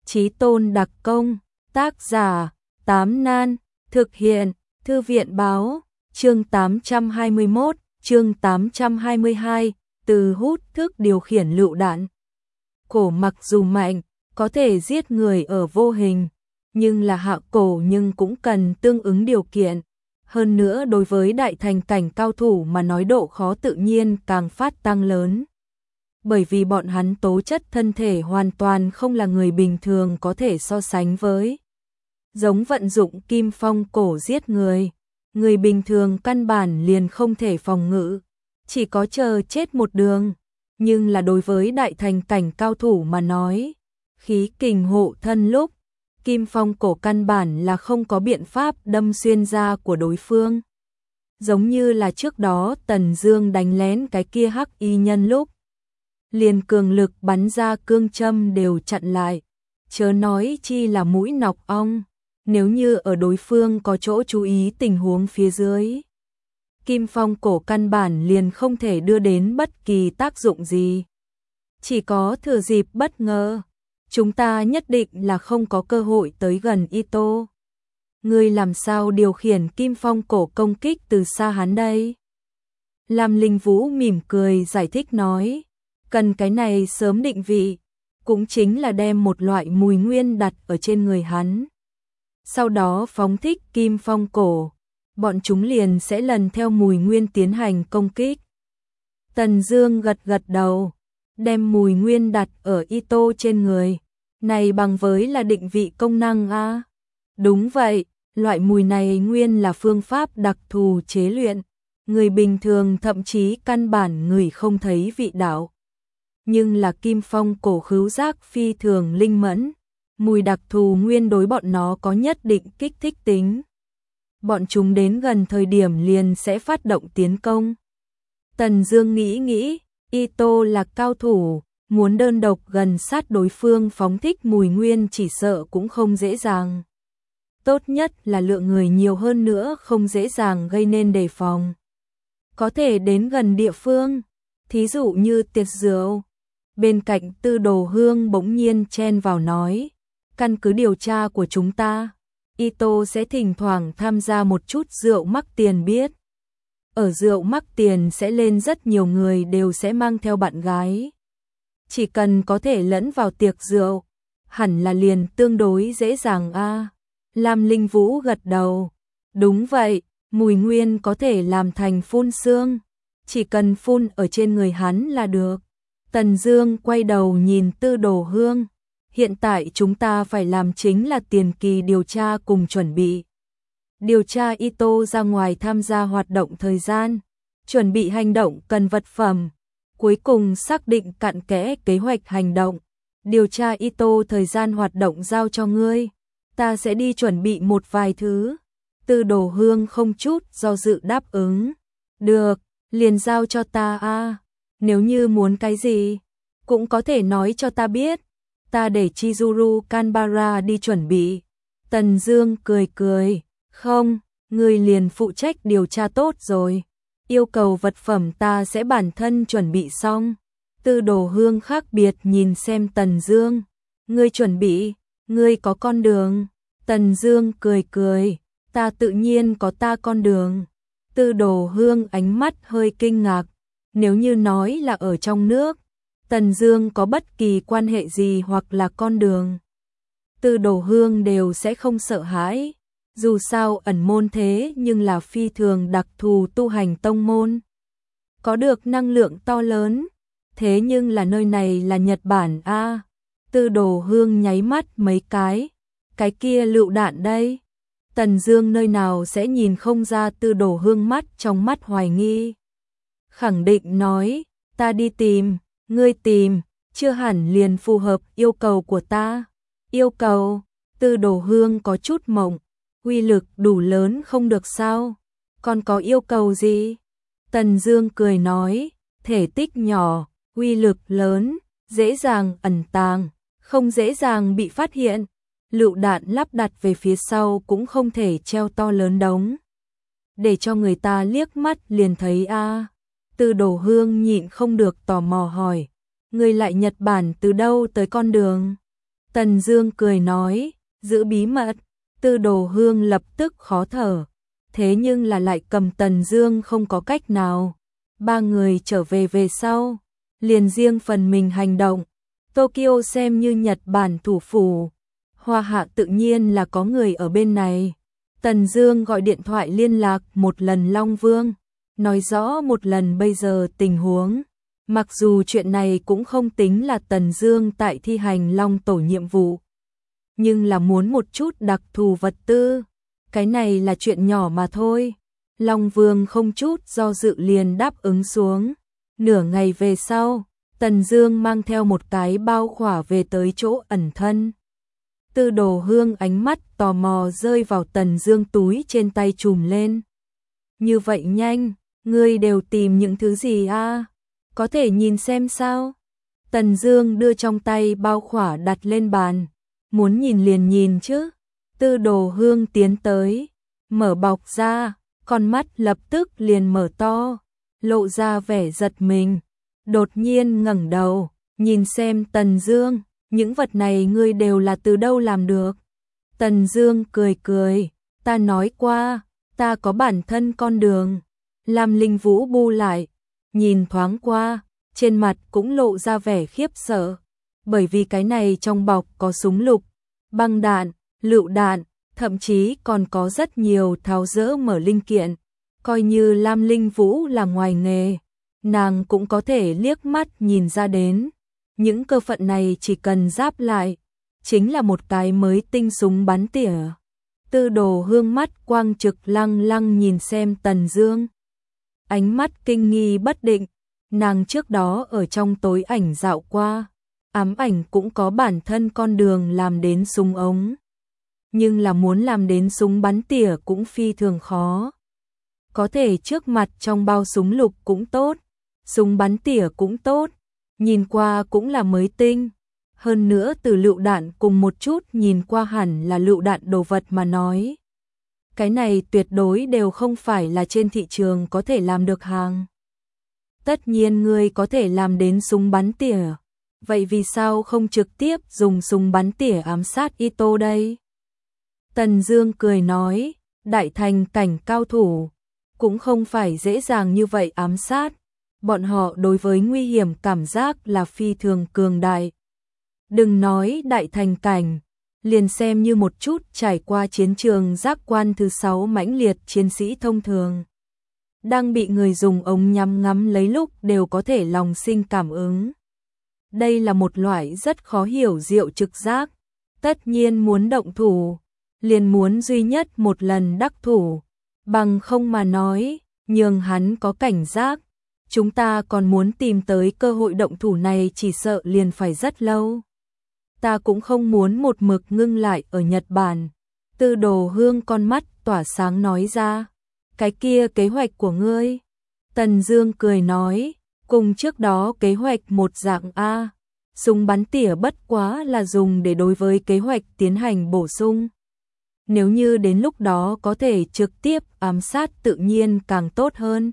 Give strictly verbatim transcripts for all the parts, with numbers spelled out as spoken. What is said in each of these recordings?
Chí Tôn đặc công, tác giả, Tám Nan, thực hiện, Thư viện báo, chương tám trăm hai mươi mốt, chương tám trăm hai mươi hai, từ hút thức điều khiển lựu đạn. Cổ mặc dù mạnh, có thể giết người ở vô hình, nhưng là hạ cổ nhưng cũng cần tương ứng điều kiện. Hơn nữa đối với đại thành cảnh cao thủ mà nói độ khó tự nhiên càng phát tăng lớn. Bởi vì bọn hắn tố chất thân thể hoàn toàn không là người bình thường có thể so sánh với. Giống vận dụng kim phong cổ giết người, người bình thường căn bản liền không thể phòng ngự, chỉ có chờ chết một đường. Nhưng là đối với đại thành cảnh cao thủ mà nói, khí kình hộ thân lúc, kim phong cổ căn bản là không có biện pháp đâm xuyên da của đối phương. Giống như là trước đó Tần Dương đánh lén cái kia hắc y nhân lúc, liền cường lực bắn ra cương châm đều chặn lại, chớ nói chi là mũi nọc ong, nếu như ở đối phương có chỗ chú ý tình huống phía dưới. Kim phong cổ căn bản liền không thể đưa đến bất kỳ tác dụng gì. Chỉ có thừa dịp bất ngờ, chúng ta nhất định là không có cơ hội tới gần Ito. Ngươi làm sao điều khiển kim phong cổ công kích từ xa hắn đây? Lam Linh Vũ mỉm cười giải thích nói, cần cái này sớm định vị, cũng chính là đem một loại mùi nguyên đặt ở trên người hắn. Sau đó phóng thích kim phong cổ, bọn chúng liền sẽ lần theo mùi nguyên tiến hành công kích. Tần Dương gật gật đầu, đem mùi nguyên đặt ở Ito trên người. Này bằng với là định vị công năng a? À? Đúng vậy, loại mùi này nguyên là phương pháp đặc thù chế luyện, người bình thường thậm chí căn bản người không thấy vị đạo. Nhưng là kim phong cổ khứu giác phi thường linh mẫn, mùi đặc thù nguyên đối bọn nó có nhất định kích thích tính. Bọn chúng đến gần thời điểm liền sẽ phát động tiến công. Tần Dương nghĩ nghĩ, Ito là cao thủ, muốn đơn độc gần sát đối phương phóng thích mùi nguyên chỉ sợ cũng không dễ dàng. Tốt nhất là lượng người nhiều hơn nữa không dễ dàng gây nên đề phòng. Có thể đến gần địa phương, thí dụ như tiệc rượu. Bên cạnh Tư Đồ Hương bỗng nhiên chen vào nói, căn cứ điều tra của chúng ta, Ito sẽ thỉnh thoảng tham gia một chút rượu mắc tiền biết. Ở rượu mắc tiền sẽ lên rất nhiều người đều sẽ mang theo bạn gái. Chỉ cần có thể lẫn vào tiệc rượu, hẳn là liền tương đối dễ dàng a. À. Lam Linh Vũ gật đầu. Đúng vậy, mùi nguyên có thể làm thành phun sương, chỉ cần phun ở trên người hắn là được. Tần Dương quay đầu nhìn Tư Đồ Hương. Hiện tại chúng ta phải làm chính là tiền kỳ điều tra cùng chuẩn bị. Điều tra Ito ra ngoài tham gia hoạt động thời gian, chuẩn bị hành động cần vật phẩm, cuối cùng xác định cặn kẽ kế hoạch hành động. Điều tra Ito thời gian hoạt động giao cho ngươi, ta sẽ đi chuẩn bị một vài thứ. Tư Đồ Hương không chút do dự đáp ứng. Được, liền giao cho ta a. À. Nếu như muốn cái gì, cũng có thể nói cho ta biết. Ta để Chizuru Kanbara đi chuẩn bị. Tần Dương cười cười. Không, ngươi liền phụ trách điều tra tốt rồi. Yêu cầu vật phẩm ta sẽ bản thân chuẩn bị xong. Tư Đồ Hương khác biệt nhìn xem Tần Dương. Ngươi chuẩn bị, ngươi có con đường. Tần Dương cười cười. Ta tự nhiên có ta con đường. Tư Đồ Hương ánh mắt hơi kinh ngạc. Nếu như nói là ở trong nước, Tần Dương có bất kỳ quan hệ gì hoặc là con đường, Tư Đồ Hương đều sẽ không sợ hãi. Dù sao ẩn môn thế nhưng là phi thường đặc thù tu hành tông môn, có được năng lượng to lớn. Thế nhưng là nơi này là Nhật Bản a. À. Tư Đồ Hương nháy mắt mấy cái. Cái kia lựu đạn đây. Tần Dương nơi nào sẽ nhìn không ra Tư Đồ Hương mắt trong mắt hoài nghi. Khẳng định nói, ta đi tìm. Ngươi tìm, chưa hẳn liền phù hợp yêu cầu của ta. Yêu cầu? Tư Đồ Hương có chút mộng. Uy lực đủ lớn không được sao? Còn có yêu cầu gì? Tần Dương cười nói, thể tích nhỏ, uy lực lớn, dễ dàng ẩn tàng, không dễ dàng bị phát hiện. Lựu đạn lắp đặt về phía sau cũng không thể treo to lớn đống, để cho người ta liếc mắt liền thấy a. À. Tư Đồ Hương nhịn không được tò mò hỏi, người lại Nhật Bản từ đâu tới con đường? Tần Dương cười nói, giữ bí mật. Tư Đồ Hương lập tức khó thở, thế nhưng là lại cầm Tần Dương không có cách nào. Ba người trở về về sau, liền riêng phần mình hành động. Tokyo xem như Nhật Bản thủ phủ, Hoa Hạ tự nhiên là có người ở bên này. Tần Dương gọi điện thoại liên lạc một lần Long Vương, nói rõ một lần bây giờ tình huống. Mặc dù chuyện này cũng không tính là Tần Dương tại thi hành Long Tổ nhiệm vụ, nhưng là muốn một chút đặc thù vật tư, cái này là chuyện nhỏ mà thôi. Long Vương không chút do dự liền đáp ứng xuống. Nửa ngày về sau, Tần Dương mang theo một cái bao khỏa về tới chỗ ẩn thân. Tư Đồ Hương ánh mắt tò mò rơi vào Tần Dương túi trên tay trùm lên. Như vậy nhanh, ngươi đều tìm những thứ gì a? Có thể nhìn xem sao? Tần Dương đưa trong tay bao khỏa đặt lên bàn. Muốn nhìn liền nhìn chứ. Tư Đồ Hương tiến tới, mở bọc ra, con mắt lập tức liền mở to, lộ ra vẻ giật mình. Đột nhiên ngẩng đầu, nhìn xem Tần Dương, những vật này ngươi đều là từ đâu làm được? Tần Dương cười cười, ta nói qua, ta có bản thân con đường. Lam Linh Vũ bu lại, nhìn thoáng qua, trên mặt cũng lộ ra vẻ khiếp sợ, bởi vì cái này trong bọc có súng lục, băng đạn, lựu đạn, thậm chí còn có rất nhiều tháo dỡ mở linh kiện. Coi như Lam Linh Vũ là ngoài nghề, nàng cũng có thể liếc mắt nhìn ra đến. Những cơ phận này chỉ cần giáp lại, chính là một cái mới tinh súng bắn tỉa. Tư Đồ Hương mắt quang trực lăng lăng nhìn xem Tần Dương. Ánh mắt kinh nghi bất định, nàng trước đó ở trong tối ảnh dạo qua, ám ảnh cũng có bản thân con đường làm đến súng ống. Nhưng là muốn làm đến súng bắn tỉa cũng phi thường khó. Có thể trước mặt trong bao súng lục cũng tốt, súng bắn tỉa cũng tốt, nhìn qua cũng là mới tinh. Hơn nữa từ lựu đạn cùng một chút nhìn qua hẳn là lựu đạn đồ vật mà nói. Cái này tuyệt đối đều không phải là trên thị trường có thể làm được hàng. Tất nhiên ngươi có thể làm đến súng bắn tỉa, vậy vì sao không trực tiếp dùng súng bắn tỉa ám sát Ito đây? Tần Dương cười nói, đại thành cảnh cao thủ, cũng không phải dễ dàng như vậy ám sát. Bọn họ đối với nguy hiểm cảm giác là phi thường cường đại. Đừng nói đại thành cảnh, liền xem như một chút trải qua chiến trường giác quan thứ sáu mãnh liệt chiến sĩ thông thường, đang bị người dùng ống nhắm ngắm lấy lúc đều có thể lòng sinh cảm ứng. Đây là một loại rất khó hiểu diệu trực giác. Tất nhiên muốn động thủ, liền muốn duy nhất một lần đắc thủ, bằng không mà nói, nhường hắn có cảnh giác. Chúng ta còn muốn tìm tới cơ hội động thủ này chỉ sợ liền phải rất lâu. Ta cũng không muốn một mực ngưng lại ở Nhật Bản. Tư Đồ Hương con mắt tỏa sáng nói ra, cái kia kế hoạch của ngươi. Tần Dương cười nói, cùng trước đó kế hoạch một dạng a, súng bắn tỉa bất quá là dùng để đối với kế hoạch tiến hành bổ sung. Nếu như đến lúc đó có thể trực tiếp ám sát tự nhiên càng tốt hơn.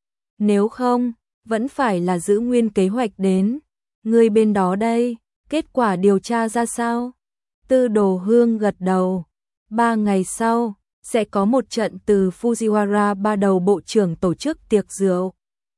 Nếu không, vẫn phải là giữ nguyên kế hoạch đến. Ngươi bên đó đây, kết quả điều tra ra sao? Tư Đồ Hương gật đầu. Ba ngày sau, sẽ có một trận từ Fujiwara ba đầu bộ trưởng tổ chức tiệc rượu.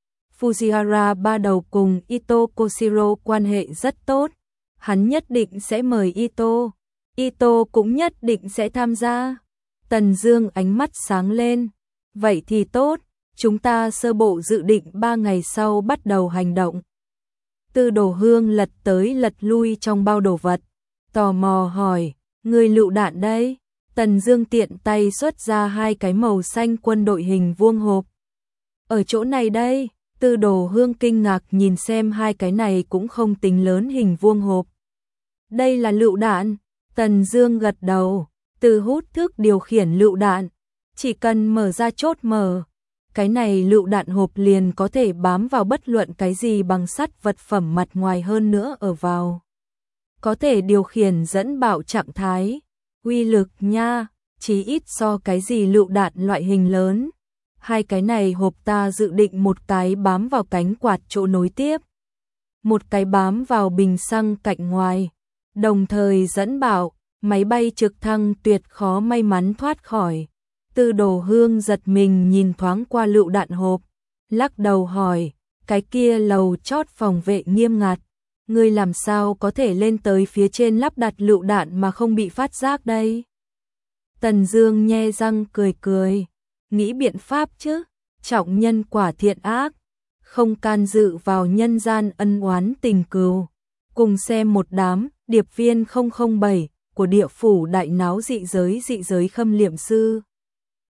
Fujiwara ba đầu cùng Ito Koshiro quan hệ rất tốt. Hắn nhất định sẽ mời Ito. Ito cũng nhất định sẽ tham gia. Tần Dương ánh mắt sáng lên. Vậy thì tốt, chúng ta sơ bộ dự định ba ngày sau bắt đầu hành động. Tư Đồ Hương lật tới lật lui trong bao đồ vật, tò mò hỏi, người lựu đạn đây? Tần Dương tiện tay xuất ra hai cái màu xanh quân đội hình vuông hộp. Ở chỗ này đây. Tư Đồ Hương kinh ngạc nhìn xem hai cái này cũng không tính lớn hình vuông hộp. Đây là lựu đạn. Tần Dương gật đầu, từ hút thức điều khiển lựu đạn, chỉ cần mở ra chốt mở, cái này lựu đạn hộp liền có thể bám vào bất luận cái gì bằng sắt vật phẩm mặt ngoài, hơn nữa ở vào có thể điều khiển dẫn bạo trạng thái. Uy lực nha, chí ít so cái gì lựu đạn loại hình lớn. Hai cái này hộp ta dự định một cái bám vào cánh quạt chỗ nối tiếp, một cái bám vào bình xăng cạnh ngoài. đồng thời dẫn bảo, máy bay trực thăng tuyệt khó may mắn thoát khỏi. Tư Đồ Hương giật mình nhìn thoáng qua lựu đạn hộp, lắc đầu hỏi, cái kia lầu chót phòng vệ nghiêm ngặt, ngươi làm sao có thể lên tới phía trên lắp đặt lựu đạn mà không bị phát giác đây? Tần Dương nhe răng cười cười, nghĩ biện pháp chứ, trọng nhân quả thiện ác, không can dự vào nhân gian ân oán tình cừu. Cùng xem một đám điệp viên không không bảy của địa phủ đại náo dị giới dị giới khâm liệm sư.